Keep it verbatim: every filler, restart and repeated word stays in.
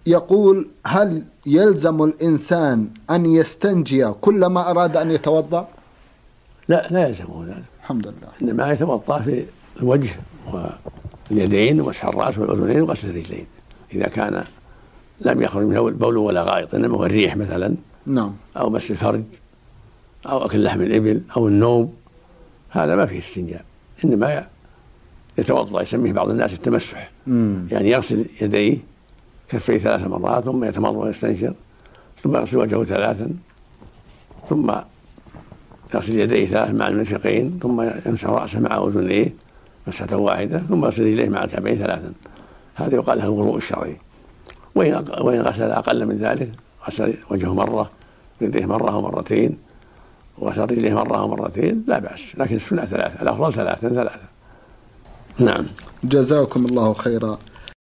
يقول: هل يلزم الإنسان أن يستنجي كلما أراد أن يتوضأ؟ لا لا يلزمه ذلك الحمد لله. إنما يتوضأ في الوجه واليدين ومسح الرأس والأذنين وغسل الرجلين إذا كان لم يخرج منه البول ولا غائط، إنما هو الريح مثلا، نعم، أو مس الفرج أو أكل لحم الإبل أو النوم، هذا ما فيه استنجاء، إنما يتوضأ، يسميه بعض الناس التمسح، مم. يعني يغسل يديه كفيه ثلاث مرات ثم يتمضمض ويستنشر ثم يغسل وجهه ثلاثا ثم يغسل يديه ثلاث مع المرفقين ثم يمسح رأسه مع أذنيه مسحة واحدة ثم يغسل رجليه مع الكعبين ثلاثا. هذا يقال له الوضوء الشرعي. وإن غسل أقل من ذلك، غسل وجهه مرة يديه مرة أو مرتين وغسل رجليه مرة أو مرتين، لا بأس، لكن السنة ثلاثة، الأفضل ثلاثا ثلاثة. نعم. جزاكم الله خيرا.